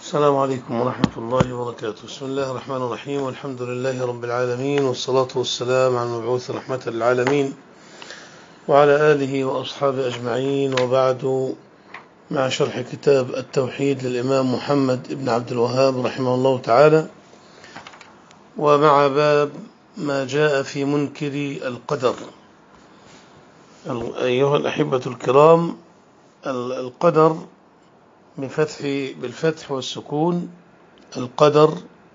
السلام عليكم ورحمة الله وبركاته. بسم الله الرحمن الرحيم، والحمد لله رب العالمين، والصلاة والسلام على المبعوث رحمة للعالمين وعلى آله وأصحابه أجمعين، وبعد، مع شرح كتاب التوحيد للإمام محمد بن عبد الوهاب رحمه الله تعالى، ومع باب ما جاء في منكر القدر. أيها الأحبة الكرام، القدر بالفتح والسكون، القدر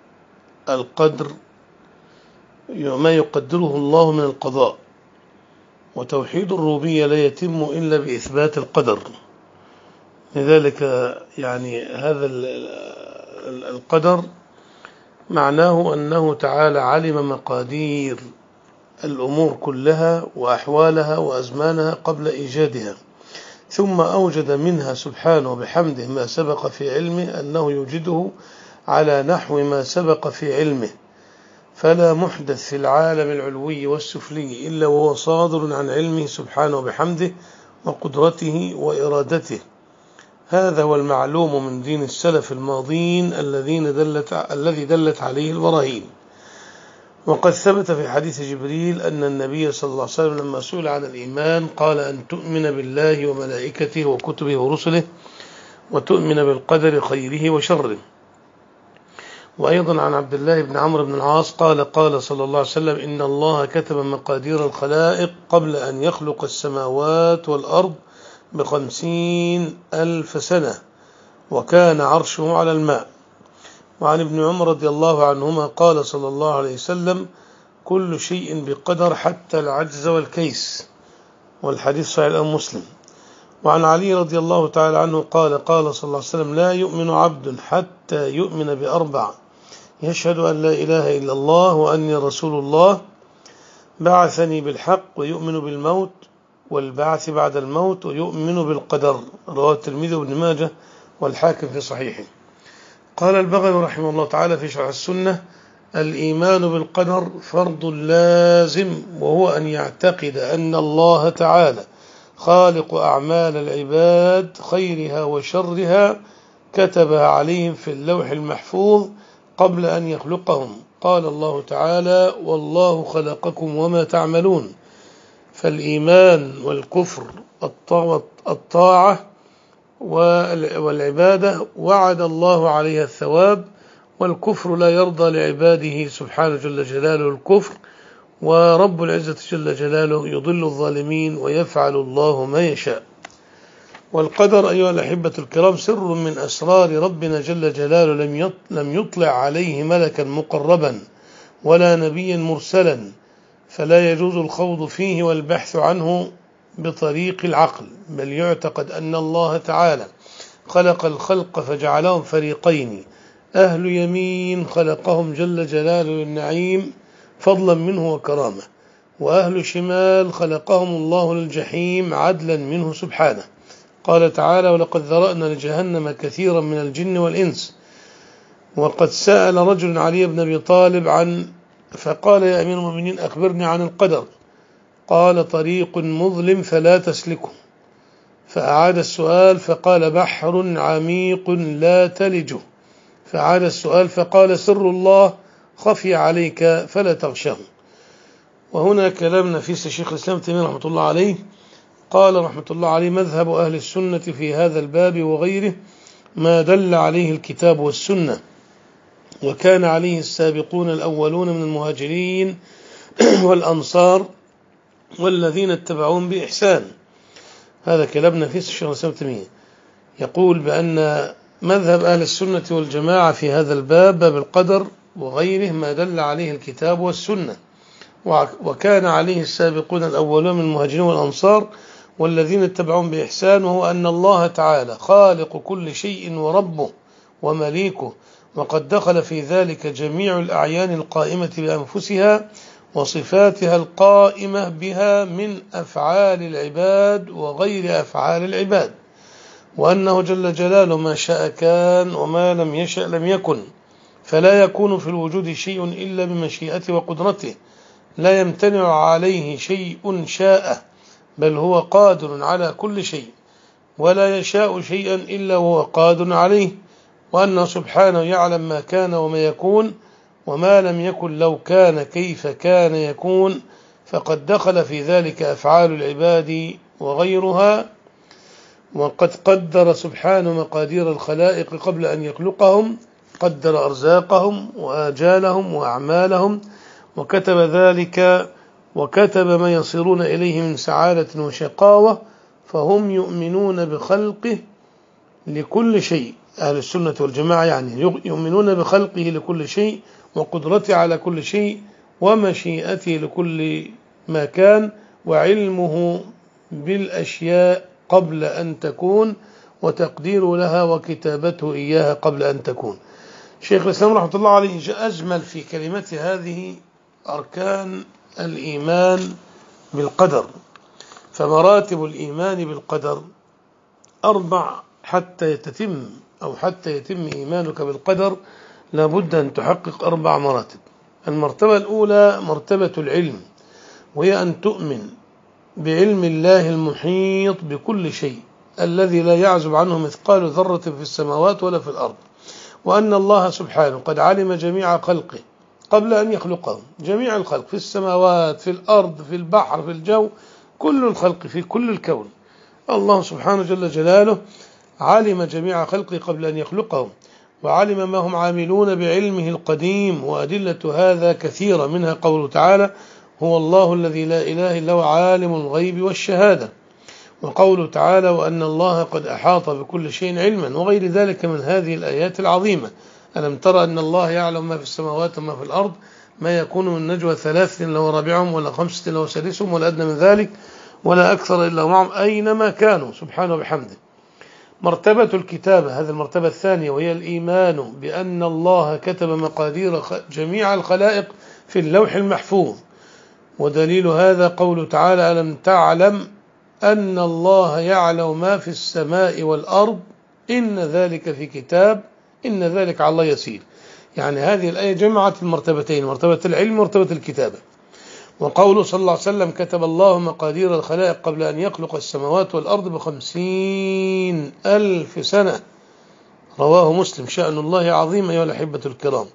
ما يقدره الله من القضاء، وتوحيد الربوبية لا يتم إلا بإثبات القدر. لذلك هذا القدر معناه أنه تعالى علم مقادير الأمور كلها وأحوالها وأزمانها قبل إيجادها، ثم أوجد منها سبحانه بحمده ما سبق في علمه أنه يوجده على نحو ما سبق في علمه، فلا محدث في العالم العلوي والسفلي إلا وهو صادر عن علمه سبحانه بحمده وقدرته وإرادته. هذا هو المعلوم من دين السلف الماضين الذي دلت عليه البراهين. وقد ثبت في حديث جبريل أن النبي صلى الله عليه وسلم لما سئل عن الإيمان قال أن تؤمن بالله وملائكته وكتبه ورسله، وتؤمن بالقدر خيره وشره. وأيضا عن عبد الله بن عمرو بن العاص قال صلى الله عليه وسلم: إن الله كتب مقادير الخلائق قبل أن يخلق السماوات والأرض ب50,000 سنة، وكان عرشه على الماء. وعن ابن عمر رضي الله عنهما قال صلى الله عليه وسلم: كل شيء بقدر حتى العجز والكيس، والحديث صحيح الإمام مسلم. وعن علي رضي الله تعالى عنه قال صلى الله عليه وسلم: لا يؤمن عبد حتى يؤمن ب4: يشهد أن لا إله إلا الله وأني رسول الله، بعثني بالحق، ويؤمن بالموت والبعث بعد الموت، ويؤمن بالقدر. رواه الترمذي وابن ماجه والحاكم في صحيحه. قال البغوي رحمه الله تعالى في شرح السنة: الإيمان بالقدر فرض لازم، وهو أن يعتقد أن الله تعالى خالق أعمال العباد خيرها وشرها كتبها عليهم في اللوح المحفوظ قبل أن يخلقهم. قال الله تعالى: والله خلقكم وما تعملون. فالإيمان والكفر، الطاعة والعبادة وعد الله عليها الثواب، والكفر لا يرضى لعباده سبحانه جل جلاله الكفر، ورب العزة جل جلاله يضل الظالمين ويفعل الله ما يشاء. والقدر أيها الأحبة الكرام سر من أسرار ربنا جل جلاله لم يطلع عليه ملكا مقربا ولا نبيا مرسلا، فلا يجوز الخوض فيه والبحث عنه بطريق العقل، بل يعتقد أن الله تعالى خلق الخلق فجعلهم فريقين: أهل يمين خلقهم جل جلاله للنعيم فضلا منه وكرامة، وأهل شمال خلقهم الله للجحيم عدلا منه سبحانه. قال تعالى: ولقد ذرأنا لجهنم كثيرا من الجن والإنس. وقد سأل رجل علي بن أبي طالب فقال: يا أمير المؤمنين أخبرني عن القدر. قال: طريق مظلم فلا تسلكه. فأعاد السؤال فقال: بحر عميق لا تلجه. فأعاد السؤال فقال: سر الله خفي عليك فلا تغشه. وهنا كلام نفيس الشيخ الإسلام تيمية رحمة الله عليه. قال رحمة الله عليه: مذهب أهل السنة في هذا الباب وغيره ما دل عليه الكتاب والسنة، وكان عليه السابقون الأولون من المهاجرين والأنصار والذين اتبعوهم بإحسان. هذا كلام نفيس الشيخ الإسلام تيمية، يقول بأن مذهب أهل السنة والجماعة في هذا الباب، باب القدر وغيره، ما دل عليه الكتاب والسنة، وكان عليه السابقون الأولون من المهاجرين والأنصار والذين اتبعوهم بإحسان، وهو أن الله تعالى خالق كل شيء وربه ومليكه، وقد دخل في ذلك جميع الأعيان القائمة بأنفسها وصفاتها القائمة بها من أفعال العباد وغير أفعال العباد، وأنه جل جلاله ما شاء كان وما لم يشأ لم يكن، فلا يكون في الوجود شيء إلا بمشيئته وقدرته، لا يمتنع عليه شيء شاء، بل هو قادر على كل شيء، ولا يشاء شيئا إلا وهو قادر عليه، وأنه سبحانه يعلم ما كان وما يكون، وما لم يكن لو كان كيف كان يكون، فقد دخل في ذلك أفعال العباد وغيرها. وقد قدر سبحانه مقادير الخلائق قبل أن يخلقهم، قدر أرزاقهم وآجالهم وأعمالهم، وكتب ذلك، وكتب ما يصيرون إليه من سعادة وشقاوة. فهم يؤمنون بخلقه لكل شيء، أهل السنة والجماعة يعني يؤمنون بخلقه لكل شيء، وقدرته على كل شيء، ومشيئته لكل ما كان، وعلمه بالأشياء قبل أن تكون، وتقدير لها وكتابته إياها قبل أن تكون. شيخ الإسلام رحمة الله عليه أجمل في كلمته هذه أركان الإيمان بالقدر. فمراتب الإيمان بالقدر 4 حتى يتم إيمانك بالقدر لابد أن تحقق 4 مراتب. المرتبة الأولى مرتبة العلم، وهي أن تؤمن بعلم الله المحيط بكل شيء الذي لا يعزب عنه مثقال ذرة في السماوات ولا في الأرض، وأن الله سبحانه قد علم جميع خلقه قبل أن يخلقهم، جميع الخلق في السماوات في الأرض في البحر في الجو، كل الخلق في كل الكون. الله سبحانه جل جلاله علم جميع خلقه قبل أن يخلقهم، وعلم ما هم عاملون بعلمه القديم. وأدلة هذا كثيرة، منها قوله تعالى: هو الله الذي لا إله إلا هو عالم الغيب والشهادة، وقوله تعالى: وأن الله قد أحاط بكل شيء علما، وغير ذلك من هذه الآيات العظيمة. ألم ترى أن الله يعلم ما في السماوات وما في الأرض، ما يكون من نجوى 3 إلا هو رابعهم، ولا 5 إلا هو سادسهم، ولا أدنى من ذلك ولا أكثر إلا معهم أينما كانوا سبحانه وبحمده. مرتبة الكتابة، هذه المرتبة الثانية، وهي الإيمان بأن الله كتب مقادير جميع الخلائق في اللوح المحفوظ. ودليل هذا قوله تعالى: ألم تعلم أن الله يعلم ما في السماء والأرض، إن ذلك في كتاب، إن ذلك على الله يسير. يعني هذه الآية جمعت المرتبتين، مرتبة العلم ومرتبة الكتابة. وقوله صلى الله عليه وسلم: كتب الله مقادير الخلائق قبل أن يخلق السماوات والأرض ب50,000 سنة، رواه مسلم. شأن الله عظيم أيها الأحبة الكرام.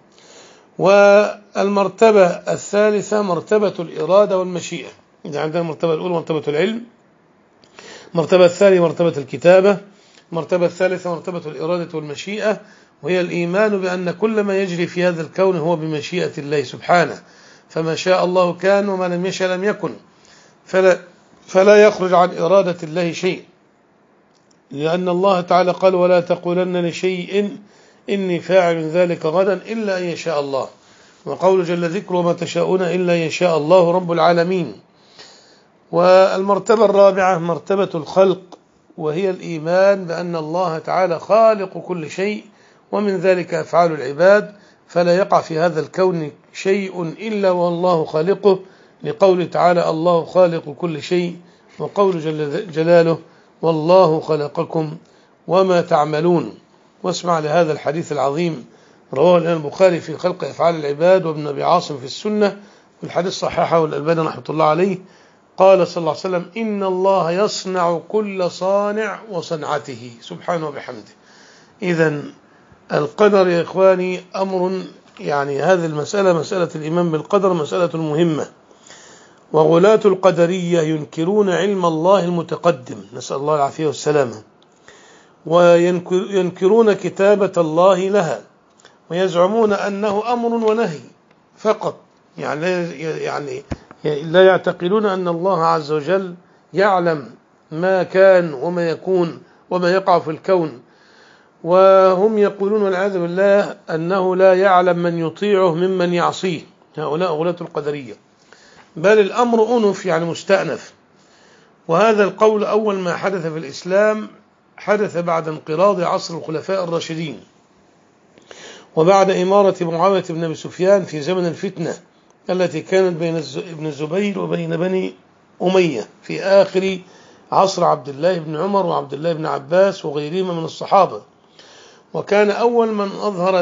والمرتبة الثالثة مرتبة الإرادة والمشيئة. إذا عندنا المرتبة الأولى مرتبة العلم، مرتبة الثانية مرتبة الكتابة، مرتبة الثالثة مرتبة الإرادة والمشيئة، وهي الإيمان بأن كل ما يجري في هذا الكون هو بمشيئة الله سبحانه، فما شاء الله كان، وما لم يشأ لم يكن، فلا يخرج عن إرادة الله شيء، لأن الله تعالى قال: ولا تقولن لشيء إني فاعل ذلك غدا إلا أن يشاء الله. وقول جل ذكره: وما تشاءون إلا أن يشاء الله رب العالمين. والمرتبة الرابعة مرتبة الخلق، وهي الإيمان بأن الله تعالى خالق كل شيء، ومن ذلك أفعال العباد، فلا يقع في هذا الكون شيء إلا والله خالقه، لقوله تعالى: الله خالق كل شيء، وقول جل جلاله: والله خلقكم وما تعملون. واسمع لهذا الحديث العظيم، رواه الإمام البخاري في خلق أفعال العباد، وابن أبي عاصم في السنة، والحديث صححه الألباني رحمة الله عليه. قال صلى الله عليه وسلم: إن الله يصنع كل صانع وصنعته سبحانه وبحمده. إذن القدر يا إخواني أمر، يعني هذه المسألة، مسألة الإيمان بالقدر، مسألة مهمة. وغلاة القدرية ينكرون علم الله المتقدم، نسأل الله العافية والسلامة، وينكرون كتابة الله لها، ويزعمون أنه أمر ونهي فقط، يعني لا يعتقدون أن الله عز وجل يعلم ما كان وما يكون وما يقع في الكون. وهم يقولون والعياذ بالله أنه لا يعلم من يطيعه ممن يعصيه، هؤلاء غلاة القدرية، بل الأمر أنف، يعني مستأنف. وهذا القول أول ما حدث في الإسلام حدث بعد انقراض عصر الخلفاء الراشدين، وبعد إمارة معاوية بن أبي سفيان في زمن الفتنة التي كانت بين ابن الزبير وبين بني أمية في آخر عصر عبد الله بن عمر وعبد الله بن عباس وغيرهما من الصحابة. وكان أول من ظهر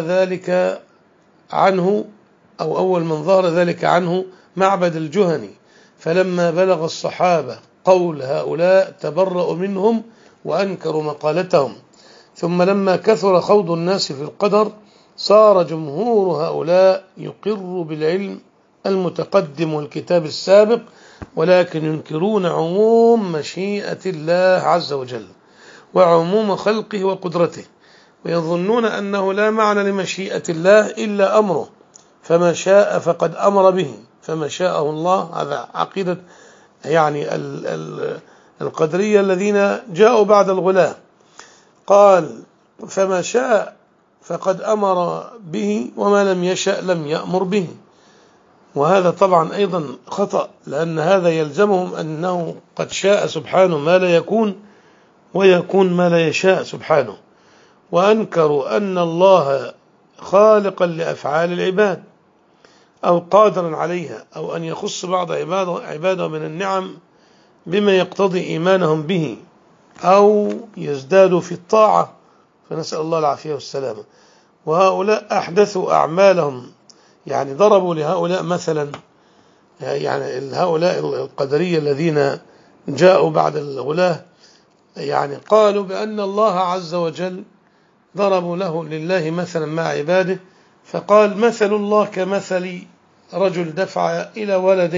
ذلك عنه معبد الجهني، فلما بلغ الصحابة قول هؤلاء تبرأوا منهم وأنكروا مقالتهم، ثم لما كثر خوض الناس في القدر صار جمهور هؤلاء يقر بالعلم المتقدم والكتاب السابق، ولكن ينكرون عموم مشيئة الله عز وجل وعموم خلقه وقدرته، ويظنون أنه لا معنى لمشيئة الله إلا أمره، فما شاء فقد أمر به، فما شاءه الله. هذا عقيدة يعني القدرية الذين جاءوا بعد الغلاة. قال فما شاء فقد أمر به وما لم يشأ لم يأمر به، وهذا طبعا أيضا خطأ، لأن هذا يلزمهم أنه قد شاء سبحانه ما لا يكون، ويكون ما لا يشاء سبحانه. وأنكروا أن الله خالقا لأفعال العباد أو قادرا عليها، أو أن يخص بعض عباده من النعم بما يقتضي إيمانهم به أو يزدادوا في الطاعة، فنسأل الله العافية والسلامة. وهؤلاء أحدثوا أعمالهم، يعني ضربوا لهؤلاء مثلا، يعني هؤلاء القدرية الذين جاءوا بعد الغلاة، يعني قالوا بأن الله عز وجل ضربوا لله مثلا مع عباده، فقال مثل الله كمثل رجل دفع إلى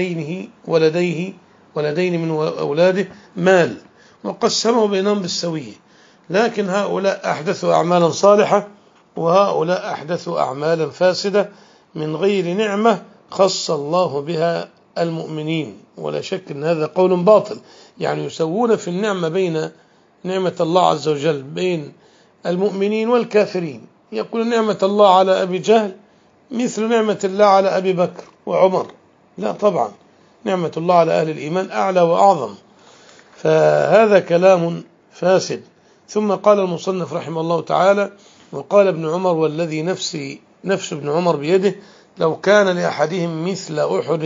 ولدين من أولاده مال وقسمه بينهم بالسوية، لكن هؤلاء أحدثوا أعمالا صالحة وهؤلاء أحدثوا أعمالا فاسدة من غير نعمة خص الله بها المؤمنين. ولا شك أن هذا قول باطل، يعني يسوون في النعمة بين نعمة الله عز وجل بين المؤمنين والكافرين، يقول نعمة الله على أبي جهل مثل نعمة الله على أبي بكر وعمر، لا طبعا، نعمة الله على أهل الإيمان أعلى وأعظم، فهذا كلام فاسد. ثم قال المصنف رحمه الله تعالى: وقال ابن عمر والذي نفس ابن عمر بيده لو كان لأحدهم مثل أحد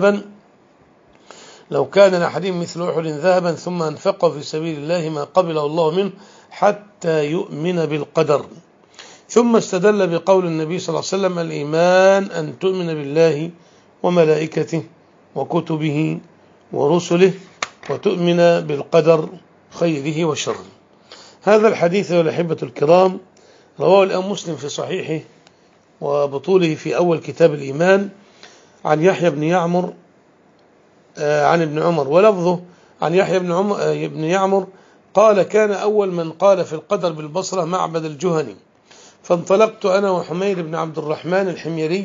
ذهبا ثم أنفقه في سبيل الله ما قبله الله منه حتى يؤمن بالقدر. ثم استدل بقول النبي صلى الله عليه وسلم: الإيمان أن تؤمن بالله وملائكته وكتبه ورسله وتؤمن بالقدر خيره وشره. هذا الحديث والأحبة الكرام رواه الإمام مسلم في صحيحه وبطوله في أول كتاب الإيمان عن يحيى بن يعمر عن ابن عمر، ولفظه عن يحيى بن يعمر قال: كان أول من قال في القدر بالبصرة معبد الجهني، فانطلقت أنا وحميد بن عبد الرحمن الحميري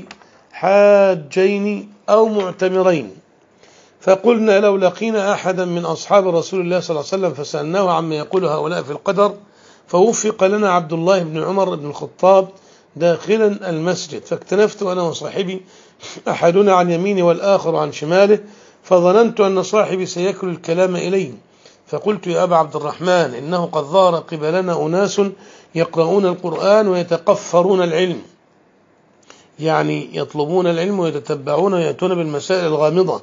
حاجين أو معتمرين، فقلنا لو لقينا أحدا من أصحاب رسول الله صلى الله عليه وسلم فسألناه عما يقول هؤلاء في القدر، فوفق لنا عبد الله بن عمر بن الخطاب داخلا المسجد، فاكتنفت أنا وصاحبي أحدنا عن يمينه والآخر عن شماله، فظننت أن صاحبي سيكل الكلام إليه، فقلت: يا أبا عبد الرحمن، إنه قد ظهر قبلنا أناس يقرؤون القرآن ويتقفرون العلم، يعني يطلبون العلم ويتتبعون ويأتون بالمسائل الغامضة،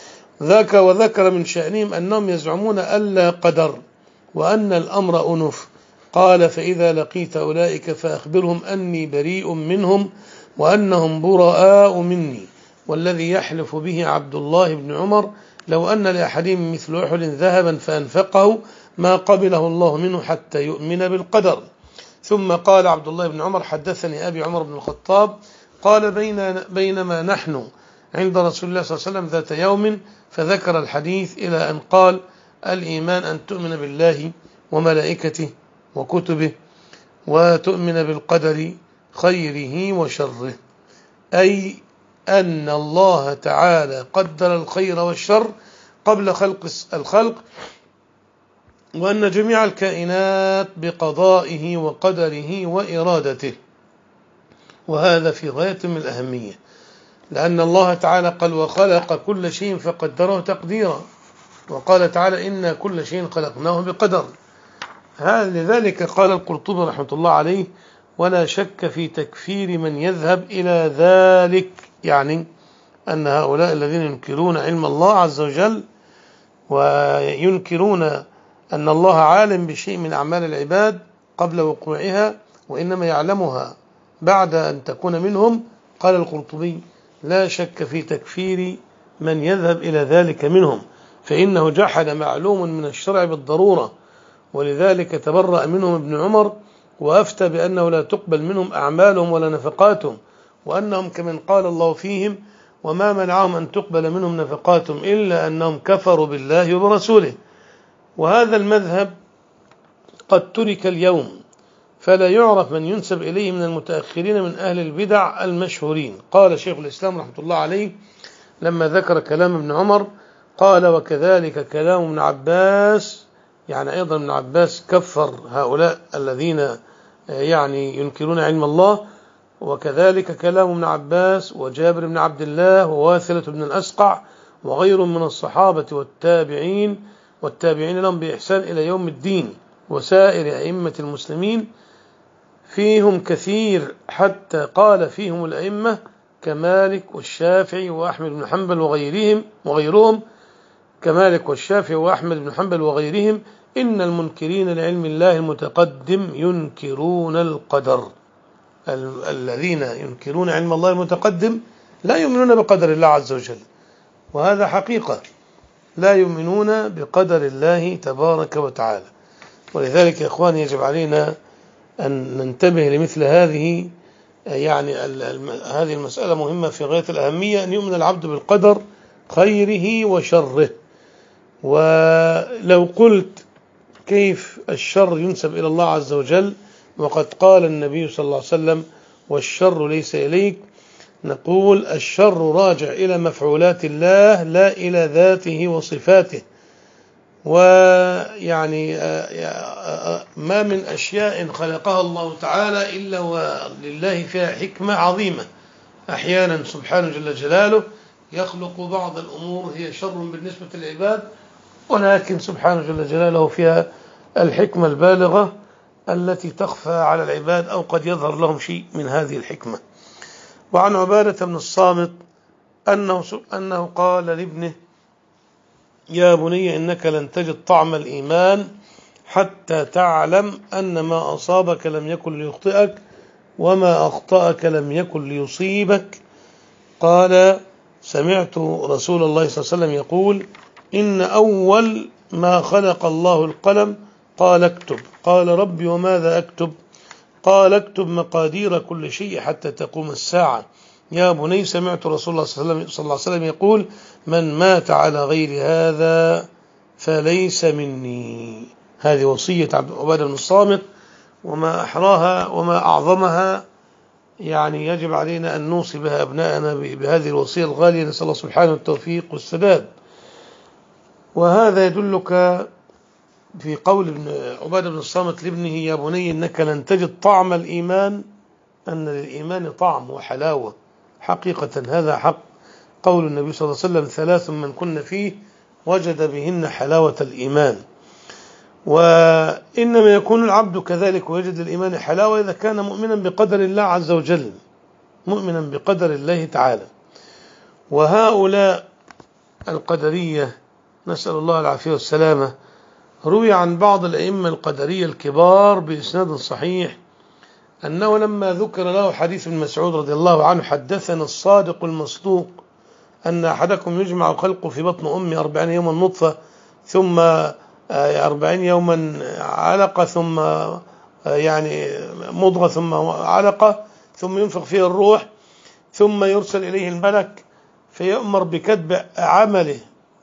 وذكر من شأنهم أنهم يزعمون ألا قدر وأن الأمر أنف. قال: فإذا لقيت أولئك فأخبرهم أني بريء منهم وأنهم براء مني، والذي يحلف به عبد الله بن عمر لو أن لأحدهم مثل أحد ذهبا فأنفقه ما قبله الله منه حتى يؤمن بالقدر. ثم قال عبد الله بن عمر: حدثني أبي عمر بن الخطاب قال: بينما نحن عند رسول الله صلى الله عليه وسلم ذات يوم، فذكر الحديث إلى أن قال: الإيمان أن تؤمن بالله وملائكته وكتبه وتؤمن بالقدر خيره وشره، أي أن الله تعالى قدر الخير والشر قبل خلق الخلق، وأن جميع الكائنات بقضائه وقدره وإرادته. وهذا في غاية من الأهمية، لأن الله تعالى قال: وخلق كل شيء فقدره تقديرا، وقال تعالى: إنا كل شيء خلقناه بقدر. لذلك قال القرطبي رحمة الله عليه: ولا شك في تكفير من يذهب إلى ذلك، يعني أن هؤلاء الذين ينكرون علم الله عز وجل وينكرون أن الله عالم بشيء من أعمال العباد قبل وقوعها وإنما يعلمها بعد أن تكون منهم، قال القرطبي: لا شك في تكفير من يذهب إلى ذلك منهم، فإنه جحد معلوم من الشرع بالضرورة، ولذلك تبرأ منهم ابن عمر وأفتى بأنه لا تقبل منهم أعمالهم ولا نفقاتهم، وأنهم كمن قال الله فيهم وما منعهم أن تقبل منهم نفقاتهم إلا أنهم كفروا بالله وبرسوله. وهذا المذهب قد ترك اليوم، فلا يعرف من ينسب إليه من المتأخرين من أهل البدع المشهورين. قال شيخ الإسلام رحمة الله عليه لما ذكر كلام ابن عمر قال: وكذلك كلام ابن عباس، يعني أيضا ابن عباس كفر هؤلاء الذين يعني ينكرون علم الله، وكذلك كلام ابن عباس وجابر بن عبد الله وواثلة بن الأسقع وغيرهم من الصحابة والتابعين لهم بإحسان إلى يوم الدين وسائر أئمة المسلمين، فيهم كثير حتى قال فيهم الأئمة كمالك والشافعي وأحمد بن حنبل وغيرهم كمالك والشافعي وأحمد بن حنبل وغيرهم: إن المنكرين لعلم الله المتقدم ينكرون القدر. الذين ينكرون علم الله المتقدم لا يؤمنون بقدر الله عز وجل، وهذا حقيقة، لا يؤمنون بقدر الله تبارك وتعالى. ولذلك يا إخواني يجب علينا أن ننتبه لمثل هذه، يعني هذه المسألة مهمة في غاية الأهمية، أن يؤمن العبد بالقدر خيره وشره. ولو قلت كيف الشر ينسب إلى الله عز وجل وقد قال النبي صلى الله عليه وسلم: والشر ليس إليك، نقول: الشر راجع إلى مفعولات الله لا إلى ذاته وصفاته. ويعني ما من أشياء خلقها الله تعالى إلا ولله فيها حكمة عظيمة. أحيانا سبحانه جل جلاله يخلق بعض الأمور هي شر بالنسبة للعباد، ولكن سبحانه جل جلاله فيها الحكمة البالغة التي تخفى على العباد أو قد يظهر لهم شيء من هذه الحكمة. وعن عبادة بن الصامت أنه قال لابنه: يا بني إنك لن تجد طعم الإيمان حتى تعلم أن ما أصابك لم يكن ليخطئك وما أخطأك لم يكن ليصيبك. قال: سمعت رسول الله صلى الله عليه وسلم يقول: إن أول ما خلق الله القلم. قال: اكتب. قال: ربي وماذا أكتب؟ قال: اكتب مقادير كل شيء حتى تقوم الساعة. يا بني سمعت رسول الله صلى الله عليه وسلم يقول: من مات على غير هذا فليس مني. هذه وصية عبادة بن الصامت، وما أحراها وما أعظمها، يعني يجب علينا أن نوصي بها أبناءنا بهذه الوصية الغالية. نسأل الله سبحانه التوفيق والسداد. وهذا يدلك في قول عبادة بن الصامت لابنه: يا بني إنك لن تجد طعم الإيمان، أن للإيمان طعم وحلاوة حقيقة. هذا حق. قول النبي صلى الله عليه وسلم: ثلاث من كن فيه وجد بهن حلاوة الإيمان. وإنما يكون العبد كذلك ويجد للإيمان حلاوة إذا كان مؤمنا بقدر الله عز وجل، مؤمنا بقدر الله تعالى. وهؤلاء القدرية نسأل الله العافية والسلامة روي عن بعض الأئمة القدرية الكبار بإسناد صحيح أنه لما ذكر له حديث ابن مسعود رضي الله عنه: حدثنا الصادق المصدوق أن أحدكم يجمع خلقه في بطن أمه 40 يوما نطفة، ثم 40 يوما علقة، ثم يعني مضغة، ثم علقة، ثم ينفخ فيه الروح، ثم يرسل إليه الملك فيؤمر بكتب عمله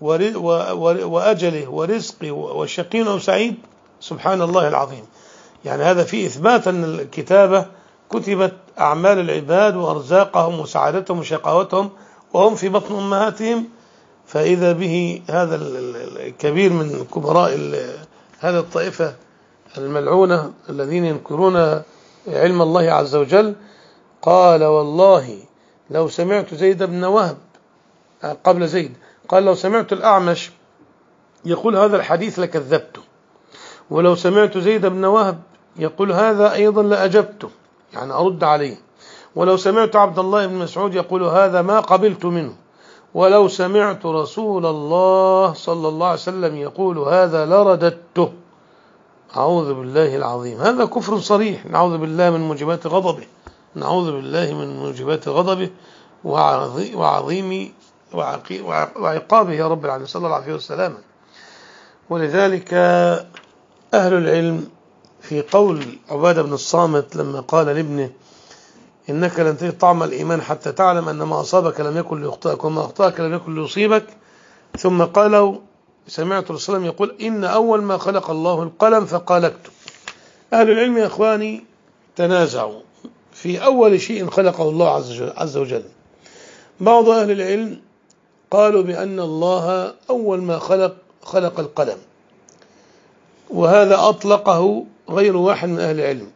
وأجله ورزقه وشقي أو سعيد. سبحان الله العظيم. يعني هذا فيه إثبات أن الكتابة كتبت أعمال العباد وأرزاقهم وسعادتهم وشقاوتهم وهم في بطن أمهاتهم. فإذا به هذا الكبير من كبراء هذه الطائفة الملعونة الذين ينكرون علم الله عز وجل قال: والله لو سمعت زيد بن وهب قبل زيد، قال: لو سمعت الأعمش يقول هذا الحديث لكذبته، ولو سمعت زيد بن وهب يقول هذا أيضا لأجبته، يعني أرد عليه، ولو سمعت عبد الله بن مسعود يقول هذا ما قبلت منه، ولو سمعت رسول الله صلى الله عليه وسلم يقول هذا لرددته. أعوذ بالله العظيم. هذا كفر صريح. نعوذ بالله من موجبات غضبه، نعوذ بالله من موجبات غضبه وعظيم وعقابه يا رب العالمين، صلى الله عليه وسلم. ولذلك أهل العلم في قول عبادة بن الصامت لما قال لابنه إنك لن تجد طعم الإيمان حتى تعلم أن ما أصابك لم يكن ليخطئك وما أخطأك لم يكن ليصيبك، ثم قالوا سمعت رسول الله يقول إن أول ما خلق الله القلم فقال اكتب. أهل العلم يا إخواني تنازعوا في أول شيء خلقه الله عز وجل. بعض أهل العلم قالوا بأن الله أول ما خلق القلم، وهذا أطلقه غير واحد من أهل العلم،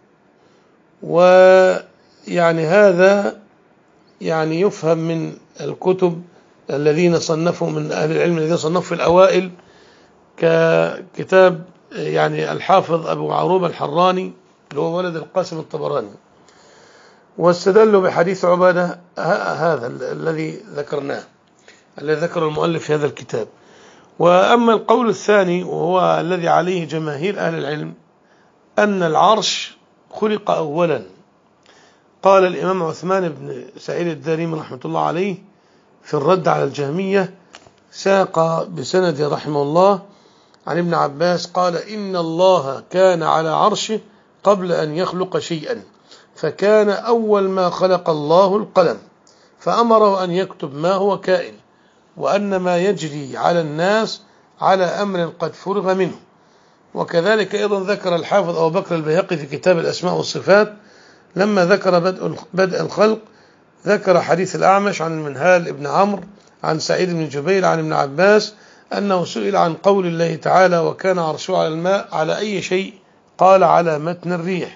ويعني هذا يعني يفهم من الكتب الذين صنفوا من أهل العلم الذين صنفوا في الأوائل ككتاب يعني الحافظ أبو عروبة الحراني اللي هو ولد القاسم الطبراني، واستدلوا بحديث عبادة هذا الذي ذكرناه الذي ذكر المؤلف في هذا الكتاب. وأما القول الثاني وهو الذي عليه جماهير أهل العلم أن العرش خلق أولا. قال الإمام عثمان بن سعيد الدارمي رحمة الله عليه في الرد على الجهمية، ساق بسند رحمه الله عن ابن عباس قال إن الله كان على عرشه قبل أن يخلق شيئا، فكان أول ما خلق الله القلم فأمره أن يكتب ما هو كائن، وأن ما يجري على الناس على أمر قد فرغ منه. وكذلك أيضا ذكر الحافظ أبو بكر البيهقي في كتاب الأسماء والصفات لما ذكر بدء الخلق ذكر حديث الأعمش عن المنهال ابن عمرو عن سعيد بن جبير عن ابن عباس أنه سئل عن قول الله تعالى وكان عرشه على الماء على أي شيء، قال على متن الريح.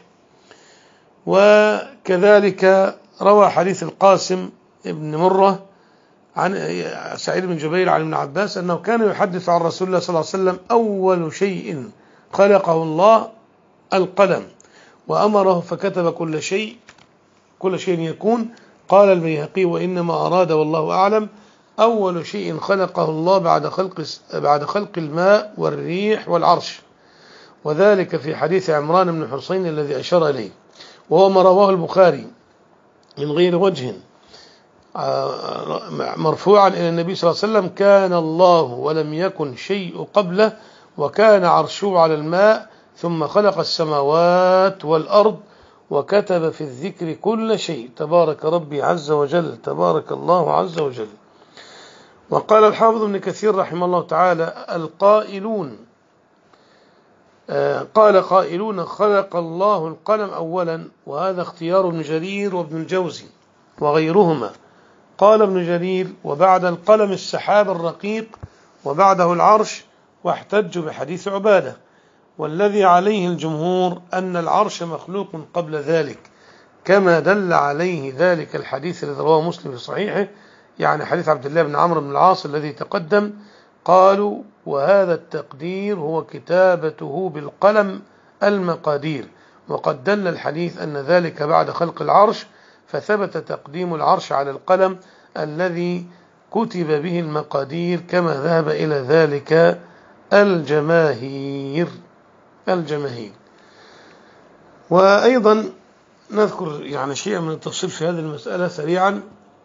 وكذلك روى حديث القاسم ابن مرة عن سعيد بن جبير عن ابن عباس أنه كان يحدث عن رسول الله صلى الله عليه وسلم أول شيء خلقه الله القلم وأمره فكتب كل شيء يكون. قال البيهقي وإنما أراد والله أعلم أول شيء خلقه الله بعد خلق الماء والريح والعرش، وذلك في حديث عمران بن حسين الذي أشار إليه، وهو ما رواه البخاري من غير وجه مرفوعا إلى النبي صلى الله عليه وسلم كان الله ولم يكن شيء قبله وكان عرشه على الماء ثم خلق السماوات والأرض وكتب في الذكر كل شيء تبارك ربي عز وجل تبارك الله عز وجل. وقال الحافظ ابن كثير رحمه الله تعالى قائلون خلق الله القلم أولا، وهذا اختيار ابن جرير وابن الجوزي وغيرهما. قال ابن جرير وبعد القلم السحاب الرقيق وبعده العرش، واحتجوا بحديث عبادة، والذي عليه الجمهور أن العرش مخلوق قبل ذلك كما دل عليه ذلك الحديث الذي رواه مسلم في صحيحه، يعني حديث عبد الله بن عمرو بن العاص الذي تقدم. قالوا وهذا التقدير هو كتابته بالقلم المقادير، وقد دل الحديث أن ذلك بعد خلق العرش، فثبت تقديم العرش على القلم الذي كتب به المقادير كما ذهب إلى ذلك الجماهير. وأيضا نذكر يعني شيئا من التفصيل في هذه المسألة سريعا.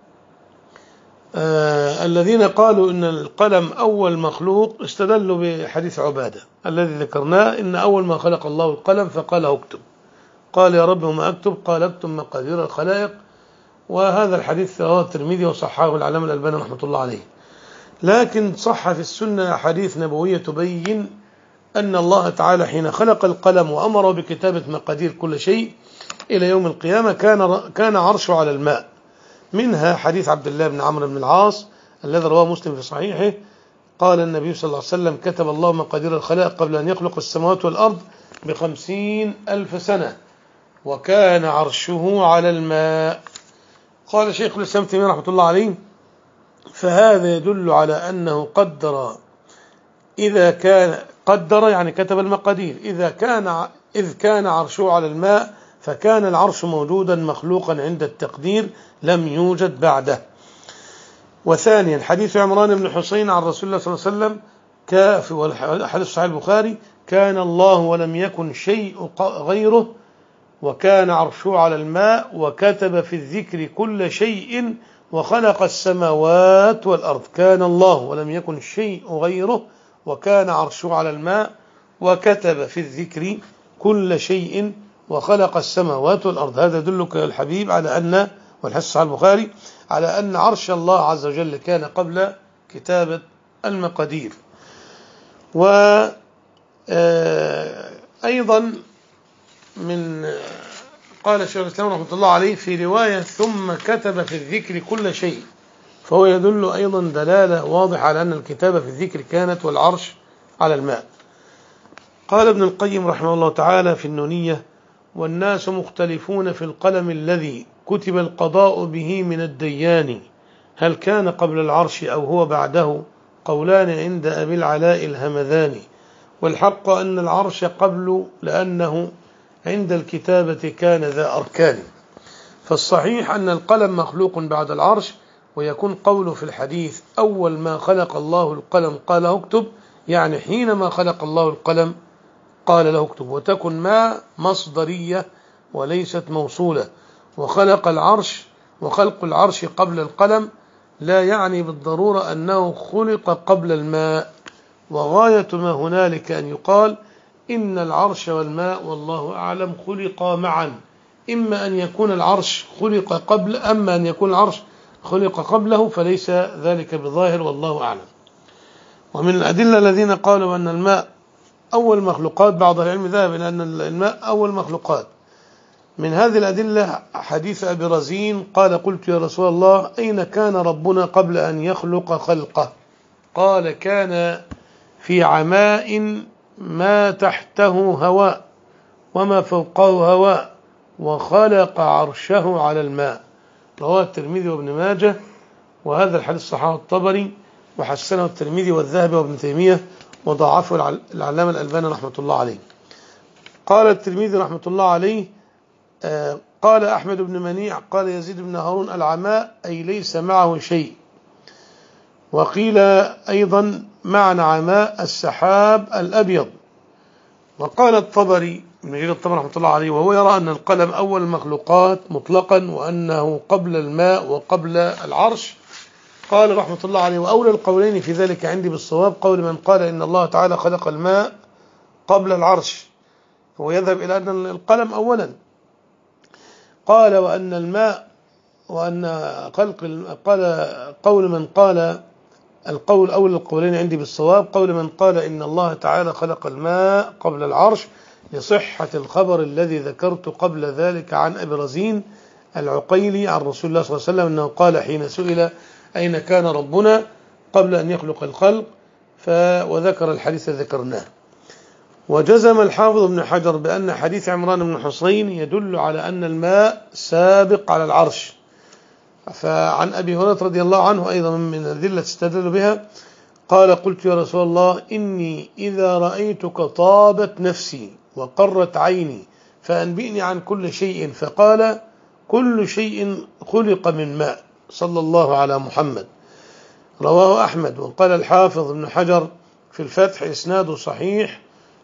الذين قالوا إن القلم أول مخلوق استدلوا بحديث عبادة الذي ذكرناه إن أول ما خلق الله القلم فقال اكتب، قال يا رب وما أكتب؟ قال اكتب مقادير الخلائق. وهذا الحديث رواه الترمذي وصححه العلامة الألباني رحمة الله عليه. لكن صح في السنة حديث نبوية تبين أن الله تعالى حين خلق القلم وأمره بكتابة مقادير كل شيء إلى يوم القيامة كان عرشه على الماء. منها حديث عبد الله بن عمرو بن العاص الذي رواه مسلم في صحيحه، قال النبي صلى الله عليه وسلم كتب الله مقادير الخلائق قبل أن يخلق السماوات والأرض ب50,000 سنة وكان عرشه على الماء. قال شيخ الإسلام تيمية رحمة الله عليه فهذا يدل على أنه قدر يعني كتب المقادير إذ كان عرشه على الماء، فكان العرش موجودا مخلوقا عند التقدير لم يوجد بعده. وثانيا حديث عمران بن حسين عن رسول الله صلى الله عليه وسلم في حديث صحيح البخاري كان الله ولم يكن شيء غيره وكان عرشه على الماء وكتب في الذكر كل شيء وخلق السماوات والأرض. كان الله ولم يكن شيء غيره وكان عرشه على الماء وكتب في الذكر كل شيء وخلق السماوات والأرض. هذا يدلك يا الحبيب على أن، والحديث صحيح البخاري، على أن عرش الله عز وجل كان قبل كتابة المقادير. وأيضا من قال الشيخ الإسلام رحمة الله عليه في رواية ثم كتب في الذكر كل شيء، فهو يدل أيضا دلالة واضحة على أن الكتابة في الذكر كانت والعرش على الماء. قال ابن القيم رحمه الله تعالى في النونية: والناس مختلفون في القلم الذي كتب القضاء به من الديان، هل كان قبل العرش أو هو بعده؟ قولان عند أبي العلاء الهمذاني، والحق أن العرش قبل، لأنه عند الكتابة كان ذا أركان. فالصحيح أن القلم مخلوق بعد العرش، ويكون قوله في الحديث أول ما خلق الله القلم قال له اكتب، يعني حينما خلق الله القلم قال له اكتب، وتكن ما مصدرية وليست موصولة. وخلق العرش قبل القلم لا يعني بالضرورة أنه خلق قبل الماء، وغاية ما هنالك أن يقال إن العرش والماء والله أعلم خلقا معا، إما أن يكون العرش خلق قبل، أما أن يكون العرش خلق قبله فليس ذلك بظاهر، والله أعلم. ومن الأدلة الذين قالوا أن الماء أول مخلوقات، بعض العلم ذهب إلى أن الماء أول مخلوقات. من هذه الأدلة حديث أبي رزين قال: قلت يا رسول الله أين كان ربنا قبل أن يخلق خلقه؟ قال: كان في عماء ما تحته هواء وما فوقه هواء، وخلق عرشه على الماء. رواه الترمذي وابن ماجه، وهذا الحديث صححه الطبري وحسنه الترمذي والذهبي وابن تيمية، وضعفه العلامة الألباني رحمة الله عليه. قال الترمذي رحمة الله عليه: قال أحمد بن منيع قال يزيد بن هارون: العماء أي ليس معه شيء. وقيل أيضا معنى عماء السحاب الأبيض. وقال الطبري من جرير الطبري رحمة الله عليه، وهو يرى أن القلم أول المخلوقات مطلقا، وأنه قبل الماء وقبل العرش. قال رحمة الله عليه: وأولى القولين في ذلك عندي بالصواب قول من قال إن الله تعالى خلق الماء قبل العرش، هو يذهب إلى أن القلم أولا. قال وأن الماء وأن قال قول من قال القول أول القولين عندي بالصواب قول من قال إن الله تعالى خلق الماء قبل العرش، لصحة الخبر الذي ذكرت قبل ذلك عن أبي رزين العقيلي عن رسول الله صلى الله عليه وسلم أنه قال حين سئل أين كان ربنا قبل أن يخلق الخلق، وذكر الحديث ذكرناه. وجزم الحافظ ابن حجر بأن حديث عمران بن حصين يدل على أن الماء سابق على العرش. فعن أبي هريرة رضي الله عنه أيضا من الأدلة استدل بها قال: قلت يا رسول الله إني إذا رأيتك طابت نفسي وقرت عيني فأنبئني عن كل شيء، فقال: كل شيء خلق من ماء. صلى الله على محمد. رواه أحمد. وقال الحافظ ابن حجر في الفتح إسناده صحيح.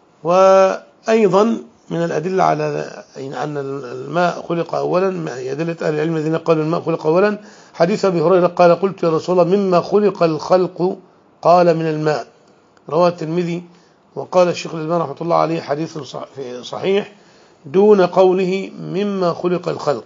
وأيضا من الأدلة على أن الماء خلق أولا، أدلة أهل العلم الذين قالوا الماء خلق أولا حديث أبي هريرة قال: قلت يا رسول الله مما خلق الخلق؟ قال: من الماء. رواه الترمذي. وقال الشيخ الألباني رحمة الله عليه حديث صحيح دون قوله مما خلق الخلق.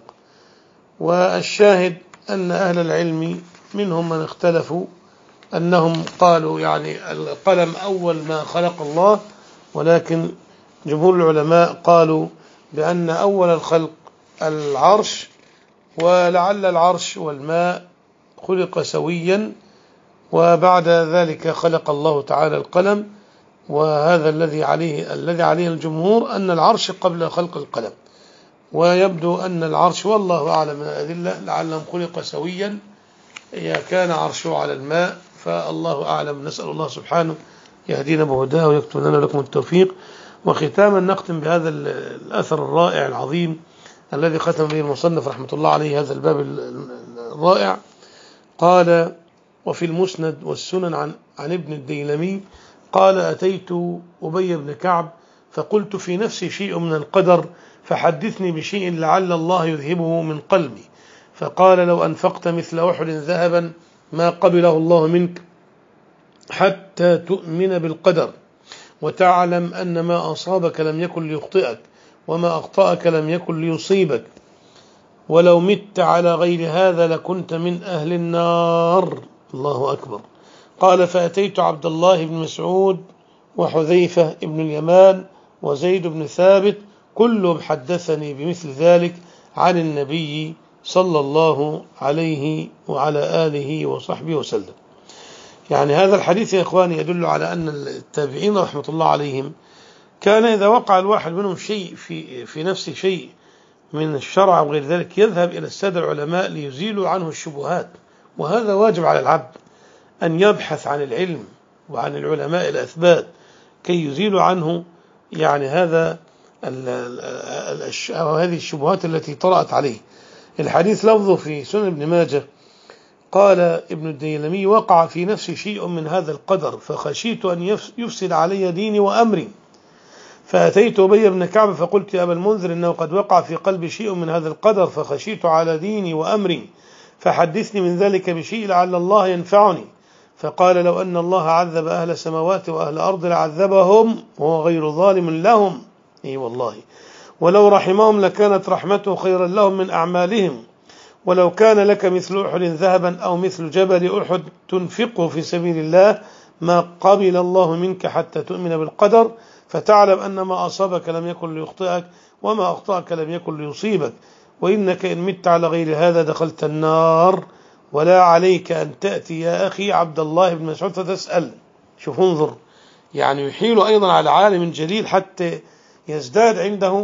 والشاهد أن أهل العلم منهم من اختلفوا أنهم قالوا يعني القلم أول ما خلق الله، ولكن جمهور العلماء قالوا بأن أول الخلق العرش، ولعل العرش والماء خلق سويا، وبعد ذلك خلق الله تعالى القلم. وهذا الذي عليه الجمهور أن العرش قبل خلق القلم، ويبدو أن العرش والله أعلم من الأدلة لعلهم خلق سويا إذا كان عرشه على الماء، فالله أعلم. نسأل الله سبحانه يهدينا بهداه ويكتب لنا لكم التوفيق. وختاما نختم بهذا الأثر الرائع العظيم الذي ختم به المصنف رحمة الله عليه هذا الباب الرائع. قال: وفي المسند والسنن عن ابن الديلمي قال: أتيت أبي بن كعب فقلت في نفسي شيء من القدر فحدثني بشيء لعل الله يذهبه من قلبي. فقال: لو أنفقت مثل أحد ذهبا ما قبله الله منك حتى تؤمن بالقدر. وتعلم أن ما أصابك لم يكن ليخطئك وما أخطأك لم يكن ليصيبك، ولو مت على غير هذا لكنت من أهل النار. الله أكبر. قال: فأتيت عبد الله بن مسعود وحذيفة بن اليمان وزيد بن ثابت كلهم حدثني بمثل ذلك عن النبي صلى الله عليه وعلى آله وصحبه وسلم. يعني هذا الحديث يا إخواني يدل على أن التابعين رحمة الله عليهم كان إذا وقع الواحد منهم شيء في نفسه شيء من الشرع وغير ذلك يذهب إلى السادة العلماء ليزيلوا عنه الشبهات، وهذا واجب على العبد أن يبحث عن العلم وعن العلماء الأثبات كي يزيلوا عنه يعني هذه الشبهات التي طرأت عليه. الحديث لفظه في سنن ابن ماجه قال ابن الديلمي: وقع في نفسي شيء من هذا القدر فخشيت أن يفسد علي ديني وأمري، فأتيت أبي بن كعب فقلت: يا أبا المنذر، إنه قد وقع في قلبي شيء من هذا القدر فخشيت على ديني وأمري، فحدثني من ذلك بشيء لعل الله ينفعني. فقال: لو أن الله عذب أهل السماوات وأهل الأرض لعذبهم وهو غير ظالم لهم. إي والله. ولو رحمهم لكانت رحمته خيرا لهم من أعمالهم. ولو كان لك مثل أحد ذهبا أو مثل جبل أحد تنفقه في سبيل الله ما قبل الله منك حتى تؤمن بالقدر، فتعلم أن ما أصابك لم يكن ليخطئك وما أخطأك لم يكن ليصيبك، وإنك إن مت على غير هذا دخلت النار، ولا عليك أن تأتي يا أخي عبد الله بن مسعود فتسأل. شوف انظر، يعني يحيل أيضا على عالم جليل حتى يزداد عنده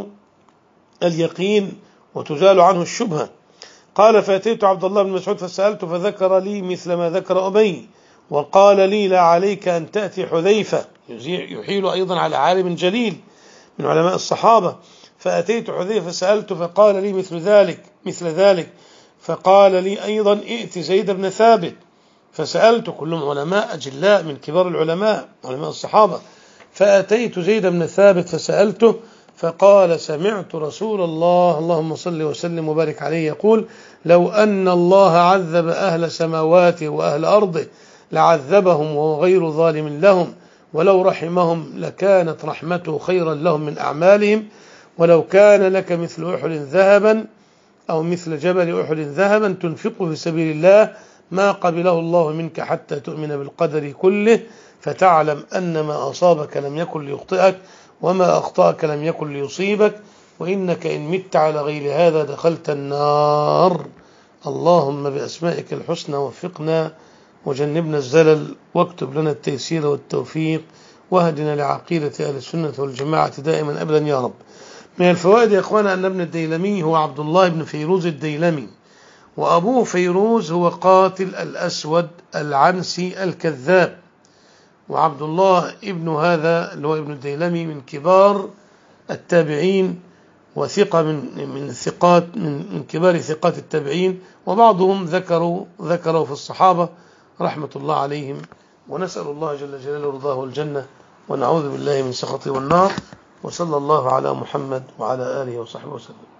اليقين وتزال عنه الشبهة. قال: فأتيت عبد الله بن مسعود فسألت فذكر لي مثل ما ذكر أبي، وقال لي: لا عليك أن تأتي حذيفة. يحيل أيضا على عالم جليل من علماء الصحابة. فأتيت حذيفة فسألت فقال لي مثل ذلك. فقال لي أيضا: ائت زيد بن ثابت. فسألت، كلهم علماء أجلاء من كبار العلماء علماء الصحابة. فأتيت زيد بن ثابت فسألته فقال: سمعت رسول الله اللهم صل وسلم وبارك عليه يقول: لو أن الله عذب أهل سماواته وأهل أرضه لعذبهم وهو غير ظالم لهم، ولو رحمهم لكانت رحمته خيرا لهم من أعمالهم، ولو كان لك مثل أحد ذهبا أو مثل جبل أحد ذهبا تنفقه في سبيل الله ما قبله الله منك حتى تؤمن بالقدر كله، فتعلم أن ما أصابك لم يكن ليخطئك وما أخطأك لم يكن ليصيبك، وإنك إن مت على غير هذا دخلت النار. اللهم بأسمائك الحسنى وفقنا وجنبنا الزلل، واكتب لنا التيسير والتوفيق، واهدنا لعقيدة أهل السنة والجماعة دائما أبدا يا رب. من الفوائد يا أخوانا أن ابن الديلمي هو عبد الله بن فيروز الديلمي، وأبوه فيروز هو قاتل الأسود العنسي الكذاب، وعبد الله ابن هذا اللي هو ابن الديلمي من كبار التابعين وثقة من كبار ثقات التابعين، وبعضهم ذكروا في الصحابة رحمة الله عليهم. ونسأل الله جل جلاله رضاه والجنة، ونعوذ بالله من سخطه والنار. وصلى الله على محمد وعلى آله وصحبه وسلم.